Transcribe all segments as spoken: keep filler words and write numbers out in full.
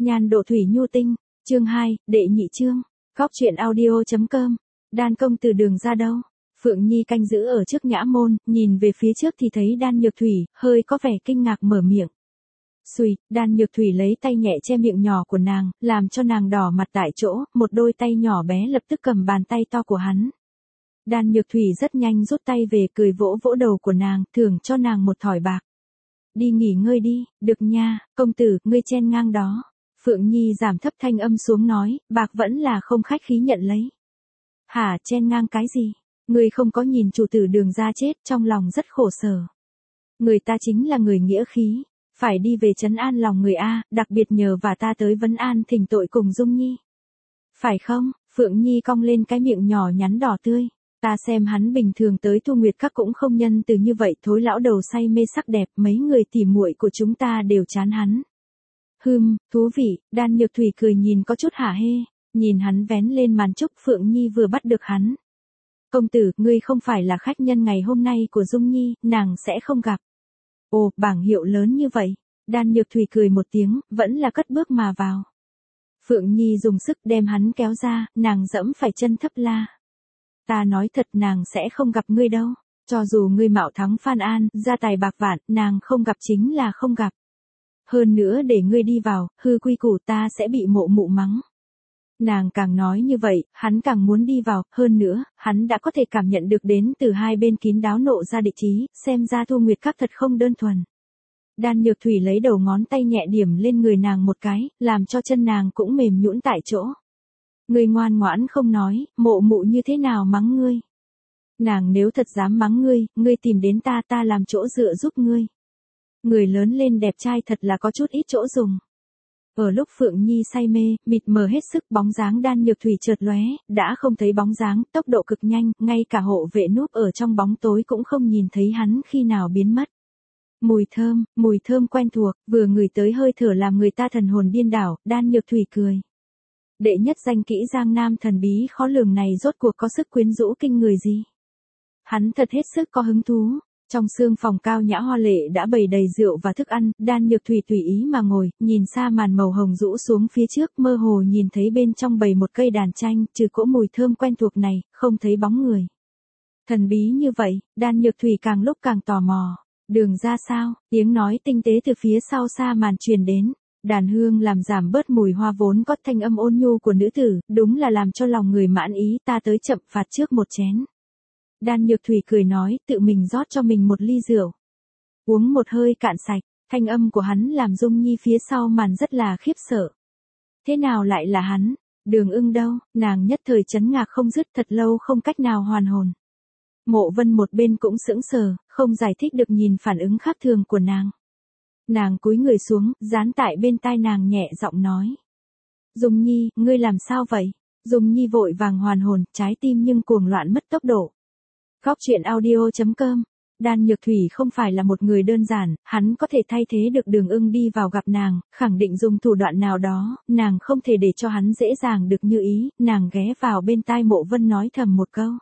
Nhan độ thủy nhu tinh, chương hai, đệ nhị chương. Góc truyện audio chấm com. Đan công từ đường ra đâu? Phượng Nhi canh giữ ở trước nhã môn, nhìn về phía trước thì thấy Đan Nhược Thủy, hơi có vẻ kinh ngạc mở miệng. Xùi, Đan Nhược Thủy lấy tay nhẹ che miệng nhỏ của nàng, làm cho nàng đỏ mặt tại chỗ, một đôi tay nhỏ bé lập tức cầm bàn tay to của hắn. Đan Nhược Thủy rất nhanh rút tay về, cười vỗ vỗ đầu của nàng, thưởng cho nàng một thỏi bạc. Đi nghỉ ngơi đi, được nha, công tử, ngươi chen ngang đó. Phượng Nhi giảm thấp thanh âm xuống nói, bạc vẫn là không khách khí nhận lấy. Hả, chen ngang cái gì? Ngươi không có nhìn chủ tử đường ra chết, trong lòng rất khổ sở. Người ta chính là người nghĩa khí, phải đi về trấn an lòng người A, đặc biệt nhờ và ta tới vấn an thỉnh tội cùng Dung Nhi. Phải không? Phượng Nhi cong lên cái miệng nhỏ nhắn đỏ tươi. Ta xem hắn bình thường tới Thu Nguyệt Các cũng không nhân từ như vậy, thối lão đầu say mê sắc đẹp, mấy người tỉ muội của chúng ta đều chán hắn. Hừm, thú vị. Đan Nhược Thủy cười nhìn có chút hả hê, nhìn hắn vén lên màn trúc. Phượng Nhi vừa bắt được hắn. Công tử, ngươi không phải là khách nhân ngày hôm nay của Dung Nhi, nàng sẽ không gặp. Ồ, bảng hiệu lớn như vậy. Đan Nhược Thủy cười một tiếng, vẫn là cất bước mà vào. Phượng Nhi dùng sức đem hắn kéo ra, nàng dẫm phải chân thấp la. Ta nói thật, nàng sẽ không gặp ngươi đâu. Cho dù ngươi mạo thắng Phan An, gia tài bạc vạn, nàng không gặp chính là không gặp. Hơn nữa để ngươi đi vào, hư quy củ, ta sẽ bị mộ mụ mắng. Nàng càng nói như vậy, hắn càng muốn đi vào, hơn nữa, hắn đã có thể cảm nhận được đến từ hai bên kín đáo nộ ra địch ý, xem ra Thu Nguyệt Các thật không đơn thuần. Đan Nhược Thủy lấy đầu ngón tay nhẹ điểm lên người nàng một cái, làm cho chân nàng cũng mềm nhũn tại chỗ. Ngươi ngoan ngoãn không nói, mộ mụ như thế nào mắng ngươi? Nàng nếu thật dám mắng ngươi, ngươi tìm đến ta, ta làm chỗ dựa giúp ngươi. Người lớn lên đẹp trai thật là có chút ít chỗ dùng. Ở lúc Phượng Nhi say mê, mịt mờ hết sức, bóng dáng Đan Nhược Thủy chợt lóe, đã không thấy bóng dáng, tốc độ cực nhanh, ngay cả hộ vệ núp ở trong bóng tối cũng không nhìn thấy hắn khi nào biến mất. Mùi thơm, mùi thơm quen thuộc, vừa ngửi tới hơi thở làm người ta thần hồn điên đảo. Đan Nhược Thủy cười. Đệ nhất danh kỹ Giang Nam thần bí khó lường này rốt cuộc có sức quyến rũ kinh người gì? Hắn thật hết sức có hứng thú. Trong sương phòng cao nhã hoa lệ đã bày đầy rượu và thức ăn, Đan Nhược Thủy tùy ý mà ngồi, nhìn xa màn màu hồng rũ xuống phía trước, mơ hồ nhìn thấy bên trong bày một cây đàn tranh, trừ cỗ mùi thơm quen thuộc này, không thấy bóng người. Thần bí như vậy, Đan Nhược Thủy càng lúc càng tò mò. Đường ra sao? Tiếng nói tinh tế từ phía sau xa màn truyền đến. Đàn hương làm giảm bớt mùi hoa vốn có thanh âm ôn nhu của nữ tử, đúng là làm cho lòng người mãn ý. Ta tới chậm, phạt trước một chén. Đan Nhược Thủy cười nói, tự mình rót cho mình một ly rượu. Uống một hơi cạn sạch, thanh âm của hắn làm Dung Nhi phía sau màn rất là khiếp sợ. Thế nào lại là hắn? Đường Ưng đâu? Nàng nhất thời chấn ngạc không dứt, thật lâu không cách nào hoàn hồn. Mộ Vân một bên cũng sững sờ, không giải thích được nhìn phản ứng khác thường của nàng. Nàng cúi người xuống, dán tại bên tai nàng nhẹ giọng nói. Dung Nhi, ngươi làm sao vậy? Dung Nhi vội vàng hoàn hồn, trái tim nhưng cuồng loạn mất tốc độ. Góc truyện audio chấm com. Đan Nhược Thủy không phải là một người đơn giản, hắn có thể thay thế được Đường Ưng đi vào gặp nàng, khẳng định dùng thủ đoạn nào đó, nàng không thể để cho hắn dễ dàng được như ý. Nàng ghé vào bên tai Mộ Vân nói thầm một câu.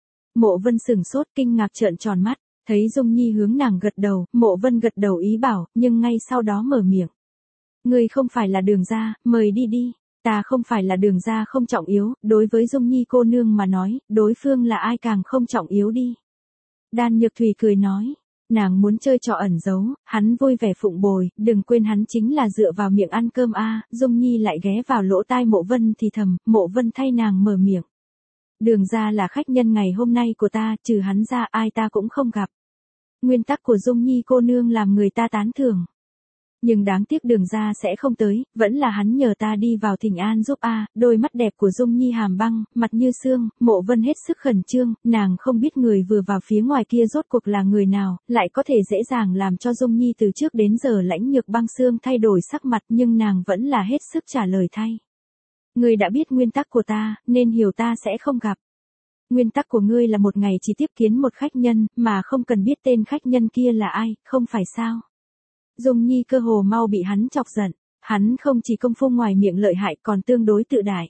Mộ Vân sửng sốt, kinh ngạc trợn tròn mắt, thấy Dung Nhi hướng nàng gật đầu, Mộ Vân gật đầu ý bảo, nhưng ngay sau đó mở miệng. Ngươi không phải là Đường gia, mời đi đi. Ta không phải là Đường gia không trọng yếu, đối với Dung Nhi cô nương mà nói, đối phương là ai càng không trọng yếu đi. Đan Nhược Thủy cười nói, nàng muốn chơi trò ẩn giấu, hắn vui vẻ phụng bồi, đừng quên hắn chính là dựa vào miệng ăn cơm a. Dung Nhi lại ghé vào lỗ tai Mộ Vân thì thầm, Mộ Vân thay nàng mở miệng. Đường gia là khách nhân ngày hôm nay của ta, trừ hắn ra ai ta cũng không gặp. Nguyên tắc của Dung Nhi cô nương làm người ta tán thưởng. Nhưng đáng tiếc Đường gia sẽ không tới, vẫn là hắn nhờ ta đi vào thỉnh an giúp a. Đôi mắt đẹp của Dung Nhi hàm băng, mặt như xương, Mộ Vân hết sức khẩn trương, nàng không biết người vừa vào phía ngoài kia rốt cuộc là người nào, lại có thể dễ dàng làm cho Dung Nhi từ trước đến giờ lãnh nhược băng xương thay đổi sắc mặt, nhưng nàng vẫn là hết sức trả lời thay. Ngươi đã biết nguyên tắc của ta, nên hiểu ta sẽ không gặp. Nguyên tắc của ngươi là một ngày chỉ tiếp kiến một khách nhân, mà không cần biết tên khách nhân kia là ai, không phải sao? Dung Nhi cơ hồ mau bị hắn chọc giận, hắn không chỉ công phu ngoài miệng lợi hại còn tương đối tự đại.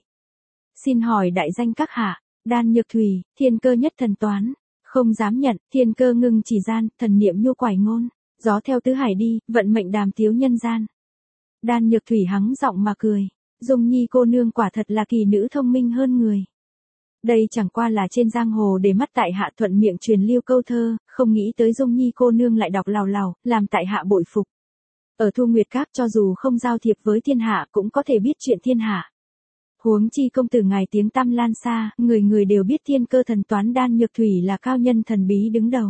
Xin hỏi đại danh các hạ? Đan Nhược Thủy, thiên cơ nhất thần toán. Không dám nhận, thiên cơ ngưng chỉ gian, thần niệm nhu quải ngôn. Gió theo tứ hải đi, vận mệnh đàm tiếu nhân gian. Đan Nhược Thủy hắng giọng mà cười. Dung Nhi cô nương quả thật là kỳ nữ thông minh hơn người. Đây chẳng qua là trên giang hồ để mắt tại hạ thuận miệng truyền lưu câu thơ, không nghĩ tới Dung Nhi cô nương lại đọc lào lào, làm tại hạ bội phục. Ở Thu Nguyệt Các cho dù không giao thiệp với thiên hạ cũng có thể biết chuyện thiên hạ. Huống chi công tử ngài tiếng tăm lan xa, người người đều biết thiên cơ thần toán Đan Nhược Thủy là cao nhân thần bí đứng đầu.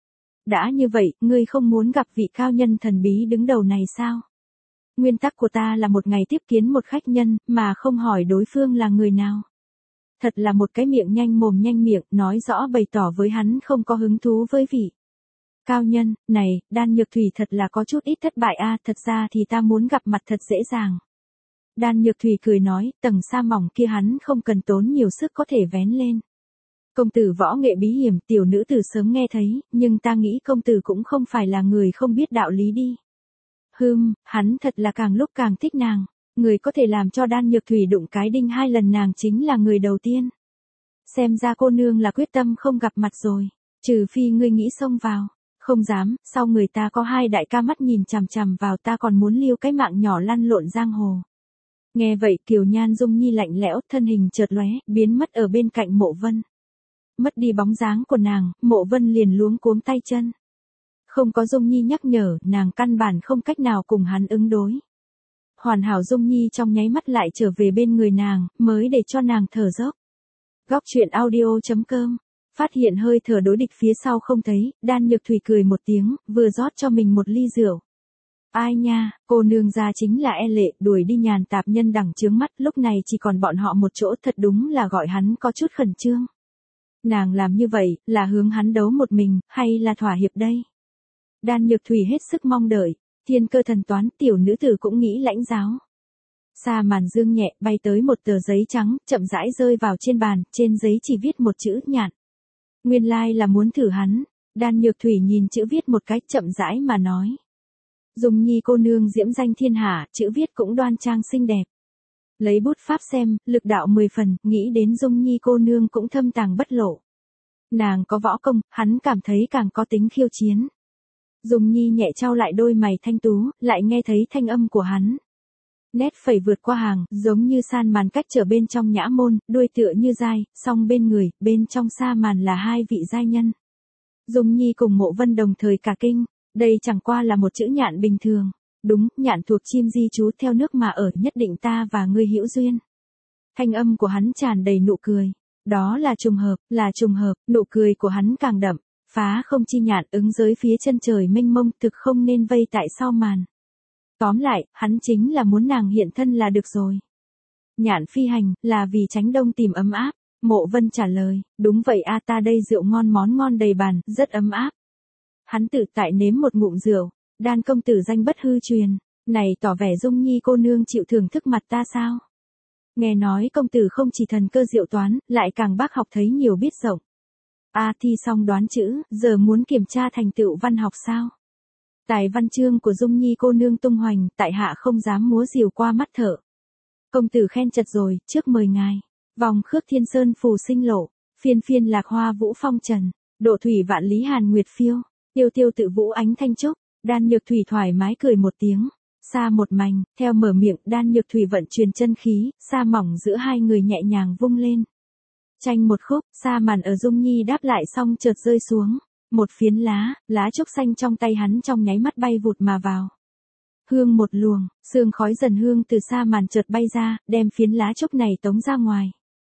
Đã như vậy, ngươi không muốn gặp vị cao nhân thần bí đứng đầu này sao? Nguyên tắc của ta là một ngày tiếp kiến một khách nhân, mà không hỏi đối phương là người nào. Thật là một cái miệng nhanh mồm nhanh miệng, nói rõ bày tỏ với hắn không có hứng thú với vị cao nhân, này, Đan Nhược Thủy thật là có chút ít thất bại a, thật ra thì ta muốn gặp mặt thật dễ dàng. Đan Nhược Thủy cười nói, tầng sa mỏng kia hắn không cần tốn nhiều sức có thể vén lên. Công tử võ nghệ bí hiểm, tiểu nữ từ sớm nghe thấy, nhưng ta nghĩ công tử cũng không phải là người không biết đạo lý đi. Hừm, hắn thật là càng lúc càng thích nàng. Người có thể làm cho Đan Nhược Thủy đụng cái đinh hai lần nàng chính là người đầu tiên. Xem ra cô nương là quyết tâm không gặp mặt rồi. Trừ phi ngươi nghĩ xông vào. Không dám, sau người ta có hai đại ca mắt nhìn chằm chằm vào ta còn muốn lưu cái mạng nhỏ lăn lộn giang hồ. Nghe vậy Kiều Nhan Dung Nhi lạnh lẽo, thân hình chợt lóe, biến mất ở bên cạnh Mộ Vân. Mất đi bóng dáng của nàng, Mộ Vân liền luống cuống tay chân. Không có Dung Nhi nhắc nhở, nàng căn bản không cách nào cùng hắn ứng đối. Hoàn hảo Dung Nhi trong nháy mắt lại trở về bên người nàng, mới để cho nàng thở dốc. Góc truyện audio chấm com. Phát hiện hơi thở đối địch phía sau không thấy, Đan Nhược Thủy cười một tiếng, vừa rót cho mình một ly rượu. Ai nha, cô nương gia chính là e lệ, đuổi đi nhàn tạp nhân đẳng chướng mắt, lúc này chỉ còn bọn họ một chỗ, thật đúng là gọi hắn có chút khẩn trương. Nàng làm như vậy, là hướng hắn đấu một mình, hay là thỏa hiệp đây? Đan Nhược Thủy hết sức mong đợi, thiên cơ thần toán, tiểu nữ tử cũng nghĩ lãnh giáo. Sa màn dương nhẹ, bay tới một tờ giấy trắng, chậm rãi rơi vào trên bàn, trên giấy chỉ viết một chữ nhạn. Nguyên lai like là muốn thử hắn. Đan Nhược Thủy nhìn chữ viết một cách chậm rãi mà nói. Dung Nhi cô nương diễm danh thiên hạ, chữ viết cũng đoan trang xinh đẹp. Lấy bút pháp xem, lực đạo mười phần, nghĩ đến Dung Nhi cô nương cũng thâm tàng bất lộ. Nàng có võ công, hắn cảm thấy càng có tính khiêu chiến. Dung Nhi nhẹ trao lại đôi mày thanh tú, lại nghe thấy thanh âm của hắn. Nét phẩy vượt qua hàng, giống như san màn cách trở bên trong nhã môn, đuôi tựa như dai, song bên người, bên trong sa màn là hai vị giai nhân. Dung Nhi cùng Mộ Vân đồng thời cả kinh, đây chẳng qua là một chữ nhạn bình thường. Đúng, nhạn thuộc chim di trú theo nước mà ở, nhất định ta và ngươi hữu duyên. Thanh âm của hắn tràn đầy nụ cười. Đó là trùng hợp, là trùng hợp, nụ cười của hắn càng đậm. Phá không chi nhạn ứng giới phía chân trời mênh mông, thực không nên vây tại sau màn. Tóm lại, hắn chính là muốn nàng hiện thân là được rồi. Nhạn phi hành, là vì tránh đông tìm ấm áp. Mộ Vân trả lời, đúng vậy a, ta đây rượu ngon món ngon đầy bàn, rất ấm áp. Hắn tự tại nếm một ngụm rượu, Đan công tử danh bất hư truyền, này tỏ vẻ Dung Nhi cô nương chịu thưởng thức mặt ta sao? Nghe nói công tử không chỉ thần cơ diệu toán, lại càng bác học thấy nhiều biết rộng. A thi xong đoán chữ, giờ muốn kiểm tra thành tựu văn học sao? Tài văn chương của Dung Nhi cô nương tung hoành, tại hạ không dám múa rìu qua mắt thợ. Công tử khen chật rồi, trước mời ngài. Vòng khước thiên sơn phù sinh lộ, phiên phiên lạc hoa vũ phong trần, độ thủy vạn lý hàn nguyệt phiêu, tiêu tiêu tự vũ ánh thanh trúc. Đan Nhược Thủy thoải mái cười một tiếng, xa một mảnh, theo mở miệng, Đan Nhược Thủy vận truyền chân khí, sa mỏng giữa hai người nhẹ nhàng vung lên. Tranh một khúc, sa màn ở Dung Nhi đáp lại xong chợt rơi xuống, một phiến lá, lá trúc xanh trong tay hắn trong nháy mắt bay vụt mà vào. Hương một luồng, sương khói dần hương từ sa màn chợt bay ra, đem phiến lá trúc này tống ra ngoài.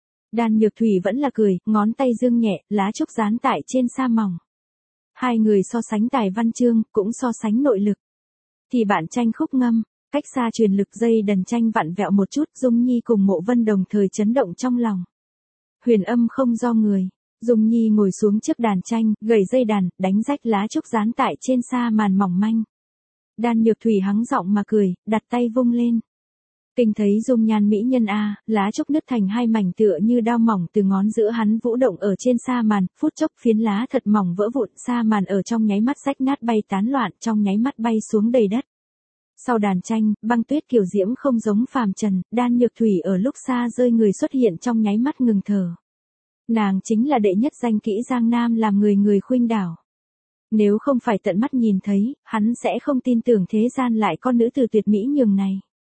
Đan Nhược Thủy vẫn là cười, ngón tay dương nhẹ, lá trúc dán tại trên sa mỏng. Hai người so sánh tài văn chương, cũng so sánh nội lực. Thì bạn tranh khúc ngâm, cách xa truyền lực dây đần tranh vặn vẹo một chút, Dung Nhi cùng Mộ Vân đồng thời chấn động trong lòng. Huyền âm không do người, Dung Nhi ngồi xuống trước đàn tranh, gầy dây đàn, đánh rách lá trúc dán tại trên sa màn mỏng manh. Đan Nhược Thủy hắng giọng mà cười, đặt tay vung lên. Kinh thấy dung nhan mỹ nhân a, lá trúc nứt thành hai mảnh tựa như đao mỏng từ ngón giữa hắn vũ động ở trên sa màn, phút chốc phiến lá thật mỏng vỡ vụn, sa màn ở trong nháy mắt rách nát bay tán loạn, trong nháy mắt bay xuống đầy đất. Sau đàn tranh, băng tuyết kiều diễm không giống phàm trần, Đan Nhược Thủy ở lúc xa rơi người xuất hiện trong nháy mắt ngừng thở. Nàng chính là đệ nhất danh kỹ Giang Nam làm người người khuynh đảo. Nếu không phải tận mắt nhìn thấy, hắn sẽ không tin tưởng thế gian lại con nữ tử tuyệt mỹ nhường này.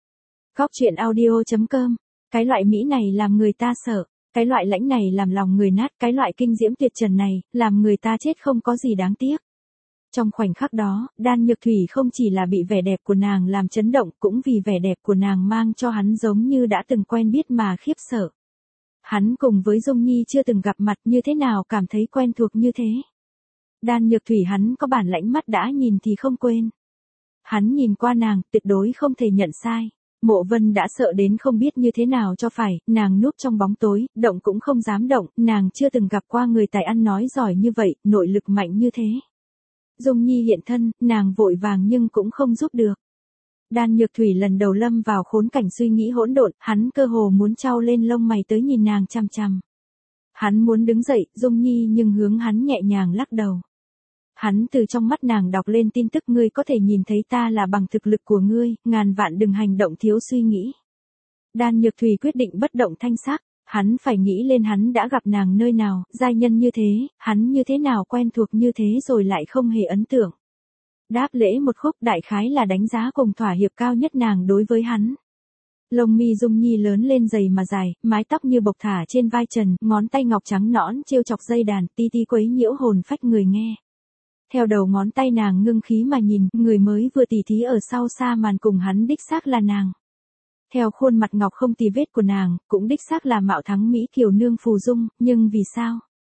Góc truyện audio.com. Cái loại Mỹ này làm người ta sợ, cái loại lãnh này làm lòng người nát, cái loại kinh diễm tuyệt trần này, làm người ta chết không có gì đáng tiếc. Trong khoảnh khắc đó, Đan Nhược Thủy không chỉ là bị vẻ đẹp của nàng làm chấn động, cũng vì vẻ đẹp của nàng mang cho hắn giống như đã từng quen biết mà khiếp sợ. Hắn cùng với Dung Nhi chưa từng gặp mặt, như thế nào cảm thấy quen thuộc như thế. Đan Nhược Thủy hắn có bản lãnh mắt đã nhìn thì không quên. Hắn nhìn qua nàng, tuyệt đối không thể nhận sai. Mộ Vân đã sợ đến không biết như thế nào cho phải, nàng núp trong bóng tối, động cũng không dám động, nàng chưa từng gặp qua người tài ăn nói giỏi như vậy, nội lực mạnh như thế. Dung Nhi hiện thân, nàng vội vàng nhưng cũng không giúp được. Đan Nhược Thủy lần đầu lâm vào khốn cảnh suy nghĩ hỗn độn, hắn cơ hồ muốn trao lên lông mày tới nhìn nàng chằm chằm. Hắn muốn đứng dậy, Dung Nhi nhưng hướng hắn nhẹ nhàng lắc đầu. Hắn từ trong mắt nàng đọc lên tin tức, ngươi có thể nhìn thấy ta là bằng thực lực của ngươi, ngàn vạn đừng hành động thiếu suy nghĩ. Đan Nhược Thủy quyết định bất động thanh sắc, hắn phải nghĩ lên hắn đã gặp nàng nơi nào, giai nhân như thế, hắn như thế nào quen thuộc như thế rồi lại không hề ấn tượng. Đáp lễ một khúc đại khái là đánh giá cùng thỏa hiệp cao nhất nàng đối với hắn. Lông mi Dung Nhi lớn lên dày mà dài, mái tóc như bộc thả trên vai trần, ngón tay ngọc trắng nõn trêu chọc dây đàn, ti ti quấy nhiễu hồn phách người nghe. Theo đầu ngón tay nàng ngưng khí mà nhìn, người mới vừa tỉ thí ở sau xa màn cùng hắn đích xác là nàng. Theo khuôn mặt ngọc không tì vết của nàng, cũng đích xác là mạo thắng Mỹ kiều nương phù dung, nhưng vì sao?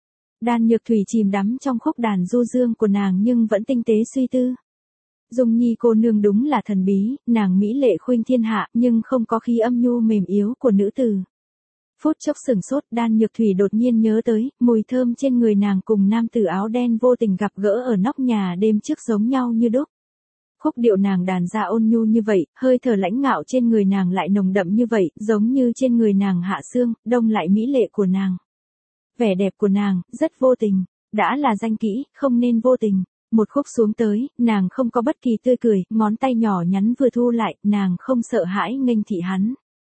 Đan Nhược Thủy chìm đắm trong khúc đàn du dương của nàng nhưng vẫn tinh tế suy tư. Dung Nhi cô nương đúng là thần bí, nàng mỹ lệ khuynh thiên hạ, nhưng không có khí âm nhu mềm yếu của nữ tử. Phút chốc sửng sốt, Đan Nhược Thủy đột nhiên nhớ tới, mùi thơm trên người nàng cùng nam tử áo đen vô tình gặp gỡ ở nóc nhà đêm trước giống nhau như đúc. Khúc điệu nàng đàn ra ôn nhu như vậy, hơi thở lãnh ngạo trên người nàng lại nồng đậm như vậy, giống như trên người nàng hạ xương, đông lại mỹ lệ của nàng. Vẻ đẹp của nàng, rất vô tình, đã là danh kỹ, không nên vô tình. Một khúc xuống tới, nàng không có bất kỳ tươi cười, ngón tay nhỏ nhắn vừa thu lại, nàng không sợ hãi nghênh thị hắn.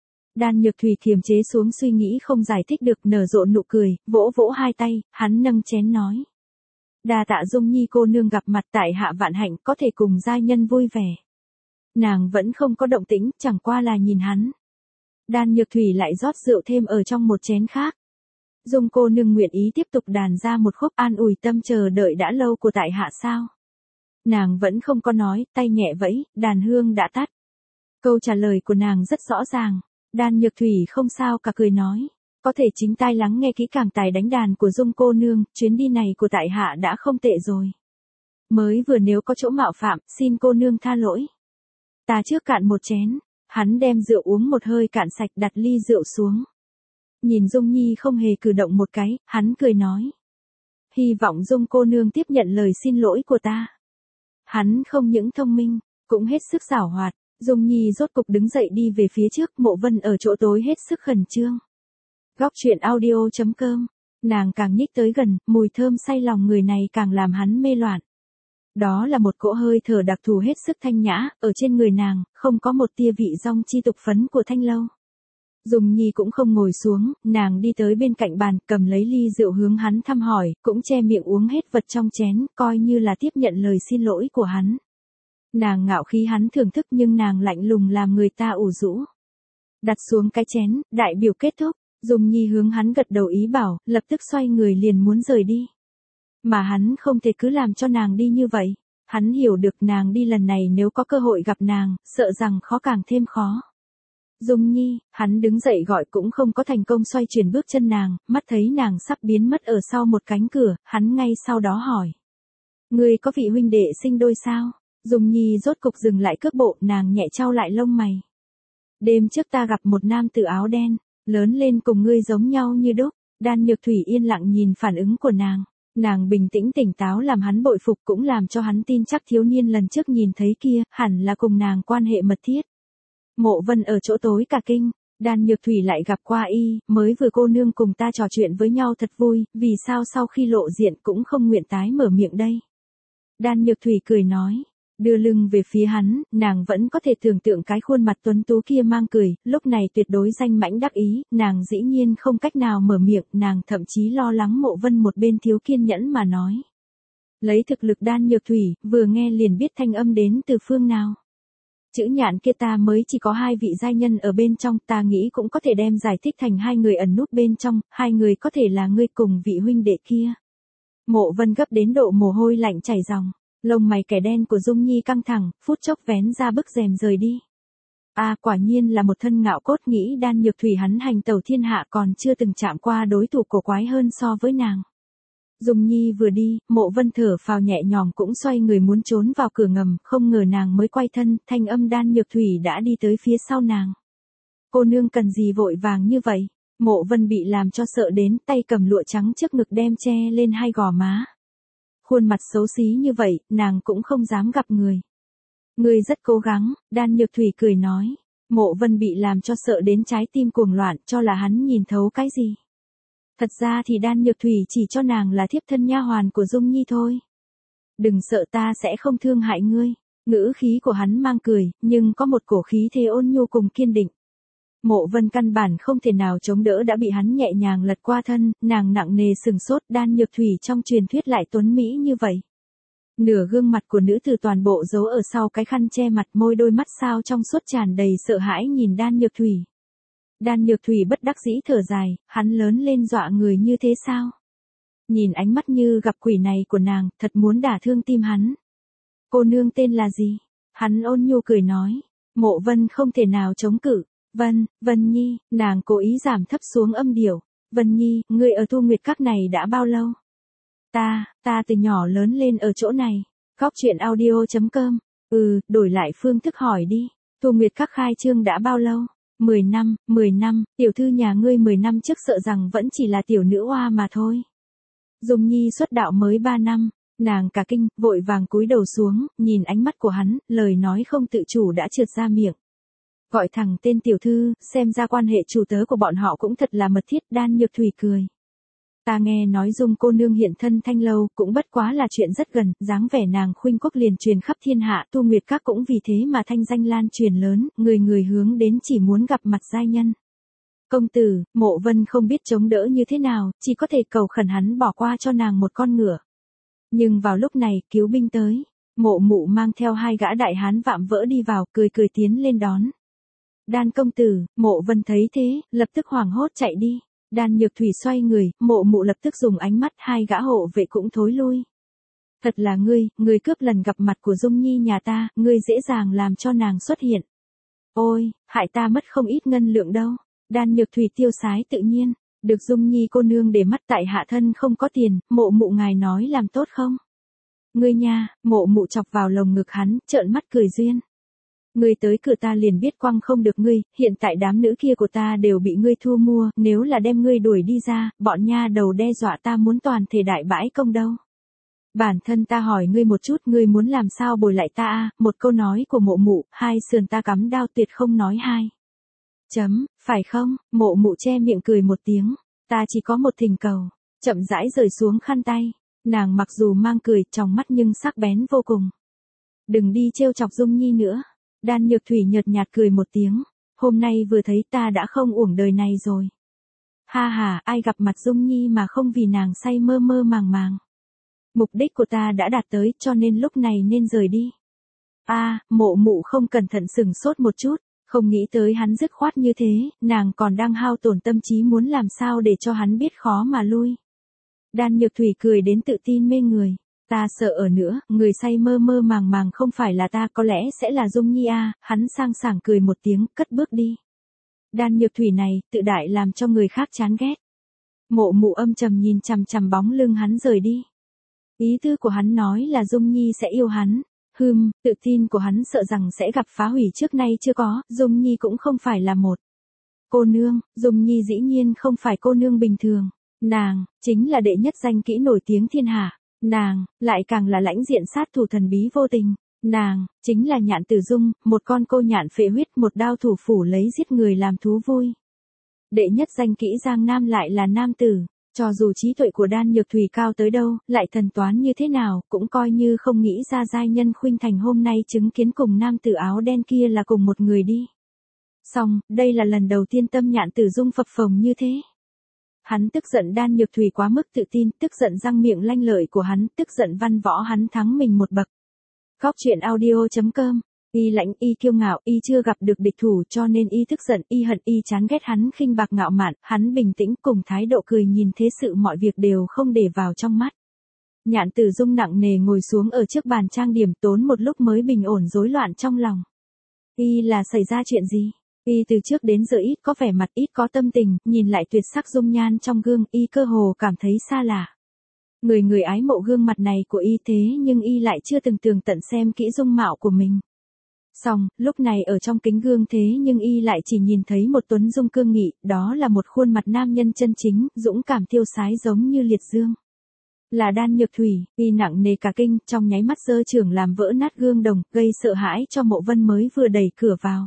Đan Nhược Thủy kiềm chế xuống suy nghĩ không giải thích được, nở rộ nụ cười, vỗ vỗ hai tay, hắn nâng chén nói. Đa tạ Dung Nhi cô nương gặp mặt, tại hạ vạn hạnh có thể cùng giai nhân vui vẻ. Nàng vẫn không có động tĩnh, chẳng qua là nhìn hắn. Đan Nhược Thủy lại rót rượu thêm ở trong một chén khác. Dung cô nương nguyện ý tiếp tục đàn ra một khúc an ủi tâm chờ đợi đã lâu của tại hạ sao? Nàng vẫn không có nói, tay nhẹ vẫy, đàn hương đã tắt. Câu trả lời của nàng rất rõ ràng. Đan Nhược Thủy không sao cả cười nói. Có thể chính tai lắng nghe kỹ càng tài đánh đàn của Dung cô nương, chuyến đi này của tại hạ đã không tệ rồi. Mới vừa nếu có chỗ mạo phạm, xin cô nương tha lỗi. Ta trước cạn một chén, hắn đem rượu uống một hơi cạn sạch, đặt ly rượu xuống. Nhìn Dung Nhi không hề cử động một cái, hắn cười nói. Hy vọng Dung cô nương tiếp nhận lời xin lỗi của ta. Hắn không những thông minh, cũng hết sức giảo hoạt. Dung Nhi rốt cục đứng dậy đi về phía trước, Mộ Vân ở chỗ tối hết sức khẩn trương. Góc truyện audio.com. Nàng càng nhích tới gần, mùi thơm say lòng người này càng làm hắn mê loạn. Đó là một cỗ hơi thở đặc thù hết sức thanh nhã, ở trên người nàng, không có một tia vị dong chi tục phấn của thanh lâu. Dung Nhi cũng không ngồi xuống, nàng đi tới bên cạnh bàn, cầm lấy ly rượu hướng hắn thăm hỏi, cũng che miệng uống hết vật trong chén, coi như là tiếp nhận lời xin lỗi của hắn. Nàng ngạo khí hắn thưởng thức nhưng nàng lạnh lùng làm người ta ủ rũ. Đặt xuống cái chén, đại biểu kết thúc, Dung Nhi hướng hắn gật đầu ý bảo, lập tức xoay người liền muốn rời đi. Mà hắn không thể cứ làm cho nàng đi như vậy, hắn hiểu được nàng đi lần này nếu có cơ hội gặp nàng, sợ rằng khó càng thêm khó. Dung Nhi, hắn đứng dậy gọi cũng không có thành công xoay chuyển bước chân nàng, mắt thấy nàng sắp biến mất ở sau một cánh cửa, hắn ngay sau đó hỏi. Ngươi có vị huynh đệ sinh đôi sao? Dung Nhi rốt cục dừng lại cước bộ, nàng nhẹ trao lại lông mày. Đêm trước ta gặp một nam tử áo đen, lớn lên cùng ngươi giống nhau như đúc. Đan Nhược Thủy yên lặng nhìn phản ứng của nàng. Nàng bình tĩnh tỉnh táo làm hắn bội phục, cũng làm cho hắn tin chắc thiếu niên lần trước nhìn thấy kia, hẳn là cùng nàng quan hệ mật thiết. Mộ Vân ở chỗ tối cả kinh, Đan Nhược Thủy lại gặp qua y, mới vừa cô nương cùng ta trò chuyện với nhau thật vui, vì sao sau khi lộ diện cũng không nguyện tái mở miệng đây? Đan Nhược Thủy cười nói, đưa lưng về phía hắn, nàng vẫn có thể tưởng tượng cái khuôn mặt tuấn tú kia mang cười, lúc này tuyệt đối danh mãnh đắc ý, nàng dĩ nhiên không cách nào mở miệng, nàng thậm chí lo lắng Mộ Vân một bên thiếu kiên nhẫn mà nói. Lấy thực lực Đan Nhược Thủy, vừa nghe liền biết thanh âm đến từ phương nào. Chữ nhạn kia ta mới chỉ có hai vị giai nhân ở bên trong, ta nghĩ cũng có thể đem giải thích thành hai người ẩn núp bên trong, hai người có thể là ngươi cùng vị huynh đệ kia. Mộ Vân gấp đến độ mồ hôi lạnh chảy ròng, lông mày kẻ đen của Dung Nhi căng thẳng, phút chốc vén ra bức rèm rời đi. A à, quả nhiên là một thân ngạo cốt, nghĩ Đan Nhược Thủy hắn hành tẩu thiên hạ còn chưa từng chạm qua đối thủ cổ quái hơn so với nàng. Dung Nhi vừa đi, Mộ Vân thở phào nhẹ nhõm cũng xoay người muốn trốn vào cửa ngầm, không ngờ nàng mới quay thân, thanh âm Đan Nhược Thủy đã đi tới phía sau nàng. Cô nương cần gì vội vàng như vậy? Mộ Vân bị làm cho sợ đến, tay cầm lụa trắng trước ngực đem che lên hai gò má. Khuôn mặt xấu xí như vậy, nàng cũng không dám gặp người. Ngươi rất cố gắng, Đan Nhược Thủy cười nói. Mộ Vân bị làm cho sợ đến trái tim cuồng loạn, cho là hắn nhìn thấu cái gì. Thật ra thì Đan Nhược Thủy chỉ cho nàng là thiếp thân nha hoàn của Dung Nhi thôi. Đừng sợ, ta sẽ không thương hại ngươi. Ngữ khí của hắn mang cười, nhưng có một cổ khí thế ôn nhu cùng kiên định. Mộ Vân căn bản không thể nào chống đỡ đã bị hắn nhẹ nhàng lật qua thân, nàng nặng nề sừng sốt. Đan Nhược Thủy trong truyền thuyết lại tuấn mỹ như vậy. Nửa gương mặt của nữ tử toàn bộ giấu ở sau cái khăn che mặt, môi đôi mắt sao trong suốt tràn đầy sợ hãi nhìn Đan Nhược Thủy. Đan Nhược Thủy bất đắc dĩ thở dài, hắn lớn lên dọa người như thế sao? Nhìn ánh mắt như gặp quỷ này của nàng, thật muốn đả thương tim hắn. Cô nương tên là gì? Hắn ôn nhu cười nói. Mộ Vân không thể nào chống cự. Vân, Vân Nhi, nàng cố ý giảm thấp xuống âm điệu. Vân Nhi, ngươi ở Thu Nguyệt Các này đã bao lâu? Ta, ta từ nhỏ lớn lên ở chỗ này. Góc truyện audio chấm com. Ừ, đổi lại phương thức hỏi đi. Thu Nguyệt Các khai trương đã bao lâu? mười năm, mười năm, tiểu thư nhà ngươi mười năm trước sợ rằng vẫn chỉ là tiểu nữ oa mà thôi. Dung Nhi xuất đạo mới ba năm, nàng cả kinh, vội vàng cúi đầu xuống, nhìn ánh mắt của hắn, lời nói không tự chủ đã trượt ra miệng. Gọi thẳng tên tiểu thư, xem ra quan hệ chủ tớ của bọn họ cũng thật là mật thiết. Đan Nhược Thủy cười. Ta nghe nói Dung cô nương hiện thân Thanh Lâu, cũng bất quá là chuyện rất gần, dáng vẻ nàng khuynh quốc liền truyền khắp thiên hạ, Thu Nguyệt Các cũng vì thế mà thanh danh lan truyền lớn, người người hướng đến chỉ muốn gặp mặt giai nhân. Công tử, Mộ Vân không biết chống đỡ như thế nào, chỉ có thể cầu khẩn hắn bỏ qua cho nàng một con ngựa. Nhưng vào lúc này, cứu binh tới, Mộ Mụ mang theo hai gã đại hán vạm vỡ đi vào, cười cười tiến lên đón. Đan công tử, Mộ Vân thấy thế, lập tức hoảng hốt chạy đi. Đan Nhược Thủy xoay người, Mộ Mụ lập tức dùng ánh mắt, hai gã hộ vệ cũng thối lui. Thật là ngươi, ngươi cướp lần gặp mặt của Dung Nhi nhà ta, ngươi dễ dàng làm cho nàng xuất hiện. Ôi, hại ta mất không ít ngân lượng đâu. Đan Nhược Thủy tiêu sái tự nhiên, được Dung Nhi cô nương để mắt tại hạ thân không có tiền, Mộ Mụ ngài nói làm tốt không? Ngươi nha, Mộ Mụ chọc vào lồng ngực hắn, trợn mắt cười duyên. Ngươi tới cửa ta liền biết quăng không được ngươi, hiện tại đám nữ kia của ta đều bị ngươi thu mua, nếu là đem ngươi đuổi đi ra, bọn nha đầu đe dọa ta muốn toàn thể đại bãi công đâu. Bản thân ta hỏi ngươi một chút, ngươi muốn làm sao bồi lại ta a? Một câu nói của Mộ Mụ, hai sườn ta cắm đao tuyệt không nói hai. Chấm, phải không? Mộ Mụ che miệng cười một tiếng, ta chỉ có một thỉnh cầu, chậm rãi rời xuống khăn tay, nàng mặc dù mang cười trong mắt nhưng sắc bén vô cùng. Đừng đi trêu chọc Dung Nhi nữa. Đan Nhược Thủy nhợt nhạt cười một tiếng, hôm nay vừa thấy ta đã không uổng đời này rồi. Ha ha, ai gặp mặt Dung Nhi mà không vì nàng say mơ mơ màng màng. Mục đích của ta đã đạt tới, cho nên lúc này nên rời đi. A, à, Mộ Mụ không cẩn thận sừng sốt một chút, không nghĩ tới hắn dứt khoát như thế, nàng còn đang hao tổn tâm trí muốn làm sao để cho hắn biết khó mà lui. Đan Nhược Thủy cười đến tự tin mê người. Ta sợ ở nữa, người say mơ mơ màng màng không phải là ta, có lẽ sẽ là Dung Nhi a. Hắn sang sảng cười một tiếng, cất bước đi. Đan Nhược Thủy này, tự đại làm cho người khác chán ghét. Mộ Mụ âm trầm nhìn chằm chằm bóng lưng hắn rời đi. Ý tư của hắn nói là Dung Nhi sẽ yêu hắn. Hừm, tự tin của hắn sợ rằng sẽ gặp phá hủy trước nay chưa có, Dung Nhi cũng không phải là một cô nương, Dung Nhi dĩ nhiên không phải cô nương bình thường. Nàng, chính là đệ nhất danh kỹ nổi tiếng thiên hạ. Nàng, lại càng là lãnh diện sát thủ thần bí vô tình. Nàng, chính là Nhạn Tử Dung, một con cô nhạn phệ huyết, một đao thủ phủ lấy giết người làm thú vui. Đệ nhất danh kỹ Giang Nam lại là nam tử. Cho dù trí tuệ của Đan Nhược Thủy cao tới đâu, lại thần toán như thế nào, cũng coi như không nghĩ ra giai nhân Khuynh Thành hôm nay chứng kiến cùng nam tử áo đen kia là cùng một người đi. Xong, đây là lần đầu tiên tâm Nhạn Tử Dung phập phồng như thế. Hắn tức giận Đan Nhược Thủy quá mức tự tin, tức giận răng miệng lanh lợi của hắn, tức giận văn võ hắn thắng mình một bậc. Góc truyện audio chấm com Y lãnh, y kiêu ngạo, y chưa gặp được địch thủ cho nên y tức giận, y hận, y chán ghét hắn khinh bạc ngạo mạn, hắn bình tĩnh cùng thái độ cười nhìn thế sự mọi việc đều không để vào trong mắt. Nhạn Tử Dung nặng nề ngồi xuống ở trước bàn trang điểm tốn một lúc mới bình ổn rối loạn trong lòng. Y là xảy ra chuyện gì? Y từ trước đến giờ ít có vẻ mặt ít có tâm tình, nhìn lại tuyệt sắc dung nhan trong gương, y cơ hồ cảm thấy xa lạ. Người người ái mộ gương mặt này của y thế nhưng y lại chưa từng tường tận xem kỹ dung mạo của mình. Xong, lúc này ở trong kính gương thế nhưng y lại chỉ nhìn thấy một tuấn dung cương nghị, đó là một khuôn mặt nam nhân chân chính, dũng cảm tiêu sái giống như liệt dương. Là Đan Nhược Thủy, y nặng nề cả kinh, trong nháy mắt giơ chưởng làm vỡ nát gương đồng, gây sợ hãi cho Mộ Vân mới vừa đẩy cửa vào.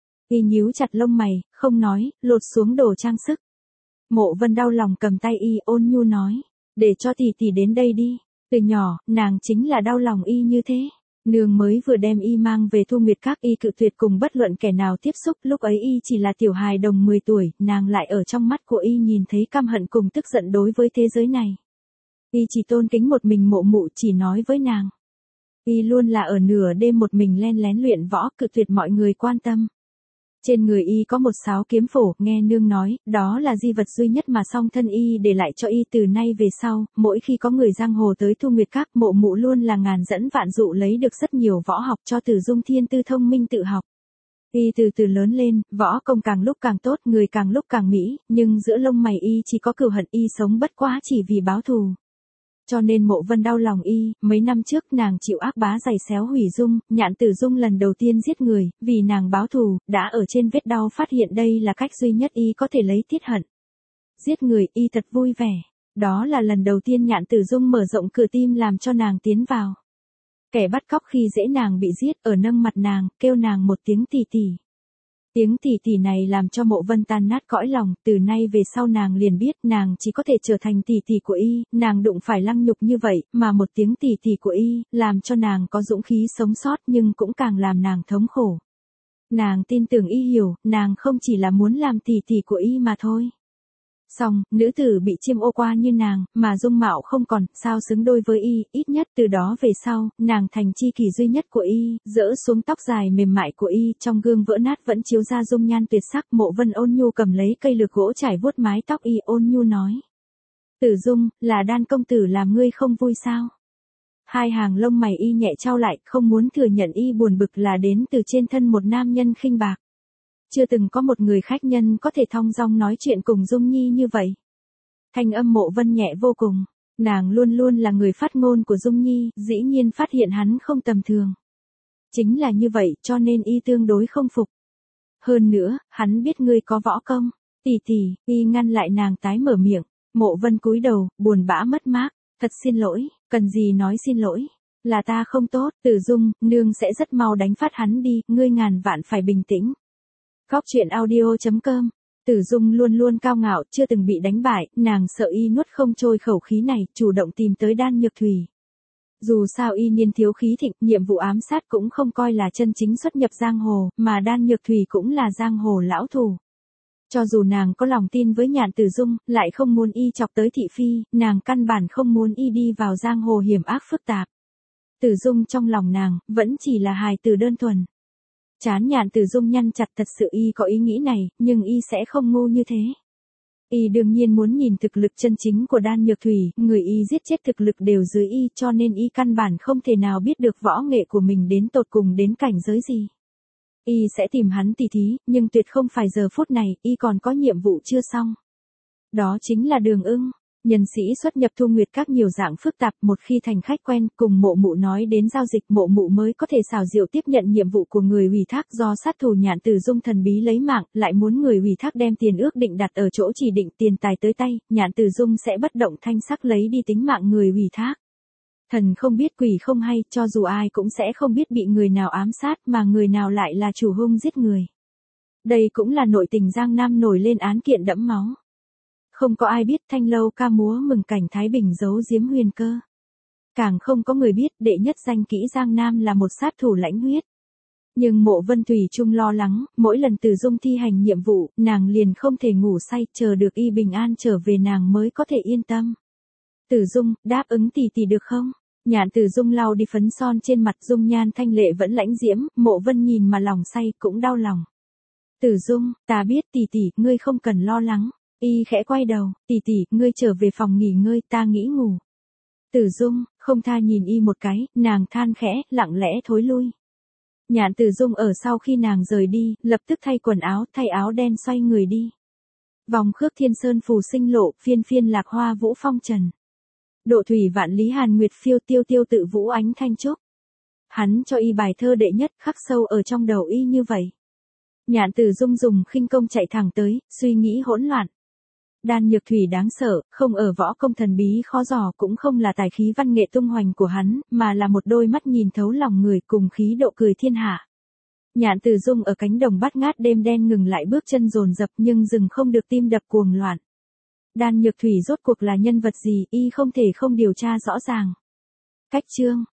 Y nhíu chặt lông mày, không nói, lột xuống đồ trang sức. Mộ Vân đau lòng cầm tay y ôn nhu nói, để cho tỷ tỷ đến đây đi. Từ nhỏ, nàng chính là đau lòng y như thế. Nương mới vừa đem y mang về Thu Nguyệt Các, y cự tuyệt cùng bất luận kẻ nào tiếp xúc, lúc ấy y chỉ là tiểu hài đồng mười tuổi, nàng lại ở trong mắt của y nhìn thấy căm hận cùng tức giận đối với thế giới này. Y chỉ tôn kính một mình Mộ Mụ, chỉ nói với nàng. Y luôn là ở nửa đêm một mình len lén luyện võ, cự tuyệt mọi người quan tâm. Trên người y có một sáo kiếm phổ, nghe nương nói, đó là di vật duy nhất mà song thân y để lại cho y từ nay về sau, mỗi khi có người giang hồ tới Thu Nguyệt Các, Mộ Mụ luôn là ngàn dẫn vạn dụ lấy được rất nhiều võ học cho Tử Dung thiên tư thông minh tự học. Y từ từ lớn lên, võ công càng lúc càng tốt, người càng lúc càng mỹ, nhưng giữa lông mày y chỉ có cừu hận, y sống bất quá chỉ vì báo thù. Cho nên Mộ Vân đau lòng y, mấy năm trước nàng chịu ác bá giày xéo hủy dung, Nhạn Tử Dung lần đầu tiên giết người, vì nàng báo thù, đã ở trên vết đau phát hiện đây là cách duy nhất y có thể lấy tiết hận. Giết người, y thật vui vẻ. Đó là lần đầu tiên Nhạn Tử Dung mở rộng cửa tim làm cho nàng tiến vào. Kẻ bắt cóc khi dễ nàng bị giết, ở nâng mặt nàng, kêu nàng một tiếng tỷ tỷ. Tiếng tỷ tỷ này làm cho Mộ Vân tan nát cõi lòng, từ nay về sau nàng liền biết nàng chỉ có thể trở thành tỷ tỷ của y, nàng đụng phải lăng nhục như vậy, mà một tiếng tỷ tỷ của y, làm cho nàng có dũng khí sống sót nhưng cũng càng làm nàng thống khổ. Nàng tin tưởng y hiểu, nàng không chỉ là muốn làm tỷ tỷ của y mà thôi. Xong, nữ tử bị chiêm ô qua như nàng, mà dung mạo không còn, sao xứng đôi với y, ít nhất từ đó về sau, nàng thành chi kỷ duy nhất của y, dỡ xuống tóc dài mềm mại của y, trong gương vỡ nát vẫn chiếu ra dung nhan tuyệt sắc. Mộ Vân ôn nhu cầm lấy cây lược gỗ trải vuốt mái tóc y, ôn nhu nói. Tử Dung, là Đan công tử làm ngươi không vui sao? Hai hàng lông mày y nhẹ trao lại, không muốn thừa nhận y buồn bực là đến từ trên thân một nam nhân khinh bạc. Chưa từng có một người khách nhân có thể thong dong nói chuyện cùng Dung Nhi như vậy. Thanh âm Mộ Vân nhẹ vô cùng, nàng luôn luôn là người phát ngôn của Dung Nhi, dĩ nhiên phát hiện hắn không tầm thường. Chính là như vậy cho nên y tương đối không phục. Hơn nữa, hắn biết ngươi có võ công. Tỷ tỷ, y ngăn lại nàng tái mở miệng. Mộ Vân cúi đầu, buồn bã mất mát. Thật xin lỗi, cần gì nói xin lỗi. Là ta không tốt, Tử Dung, nương sẽ rất mau đánh phát hắn đi, ngươi ngàn vạn phải bình tĩnh. Góc truyện audio chấm com. Tử Dung luôn luôn cao ngạo, chưa từng bị đánh bại, nàng sợ y nuốt không trôi khẩu khí này, chủ động tìm tới Đan Nhược Thủy. Dù sao y niên thiếu khí thịnh, nhiệm vụ ám sát cũng không coi là chân chính xuất nhập giang hồ, mà Đan Nhược Thủy cũng là giang hồ lão thủ. Cho dù nàng có lòng tin với Nhạn Tử Dung, lại không muốn y chọc tới thị phi, nàng căn bản không muốn y đi vào giang hồ hiểm ác phức tạp. Tử Dung trong lòng nàng, vẫn chỉ là hài tử đơn thuần. Chán Nhạn Tử Dung nhăn chặt, thật sự y có ý nghĩ này, nhưng y sẽ không ngu như thế. Y đương nhiên muốn nhìn thực lực chân chính của Đan Nhược Thủy, người y giết chết thực lực đều dưới y, cho nên y căn bản không thể nào biết được võ nghệ của mình đến tột cùng đến cảnh giới gì. Y sẽ tìm hắn tỉ thí, nhưng tuyệt không phải giờ phút này, y còn có nhiệm vụ chưa xong. Đó chính là Đường Ưng. Nhân sĩ xuất nhập Thu Nguyệt Các nhiều dạng phức tạp, một khi thành khách quen, cùng Mộ Mụ nói đến giao dịch, Mộ Mụ mới có thể xảo diệu tiếp nhận nhiệm vụ của người ủy thác. Do sát thủ Nhạn Tử Dung thần bí lấy mạng, lại muốn người ủy thác đem tiền ước định đặt ở chỗ chỉ định, tiền tài tới tay, Nhạn Tử Dung sẽ bất động thanh sắc lấy đi tính mạng người ủy thác. Thần không biết quỷ không hay, cho dù ai cũng sẽ không biết bị người nào ám sát, mà người nào lại là chủ hung giết người. Đây cũng là nội tình Giang Nam nổi lên án kiện đẫm máu. Không có ai biết Thanh Lâu ca múa mừng cảnh Thái Bình giấu giếm huyền cơ. Càng không có người biết đệ nhất danh kỹ Giang Nam là một sát thủ lãnh huyết. Nhưng Mộ Vân Thủy chung lo lắng, mỗi lần Tử Dung thi hành nhiệm vụ, nàng liền không thể ngủ say, chờ được y bình an trở về nàng mới có thể yên tâm. Tử Dung, đáp ứng tỷ tỷ được không? Nhạn Tử Dung lau đi phấn son trên mặt, dung nhan thanh lệ vẫn lãnh diễm, Mộ Vân nhìn mà lòng say cũng đau lòng. Tử Dung, ta biết tỷ tỷ, ngươi không cần lo lắng. Y khẽ quay đầu, tỷ tỷ, ngươi trở về phòng nghỉ ngơi, ta nghĩ ngủ. Tử Dung, không tha nhìn y một cái, nàng than khẽ, lặng lẽ thối lui. Nhạn Tử Dung ở sau khi nàng rời đi, lập tức thay quần áo, thay áo đen xoay người đi. Vòng khước thiên sơn phù sinh lộ, phiên phiên lạc hoa vũ phong trần. Độ thủy vạn lý hàn nguyệt phiêu, tiêu tiêu tự vũ ánh thanh trúc. Hắn cho y bài thơ đệ nhất khắc sâu ở trong đầu y như vậy. Nhạn Tử Dung dùng khinh công chạy thẳng tới, suy nghĩ hỗn loạn. Đan Nhược Thủy đáng sợ, không ở võ công thần bí khó dò, cũng không là tài khí văn nghệ tung hoành của hắn, mà là một đôi mắt nhìn thấu lòng người cùng khí độ cười thiên hạ. Nhạn Tử Dung ở cánh đồng bát ngát đêm đen ngừng lại bước chân dồn dập, nhưng dừng không được, tim đập cuồng loạn. Đan Nhược Thủy rốt cuộc là nhân vật gì, y không thể không điều tra rõ ràng. Cách chương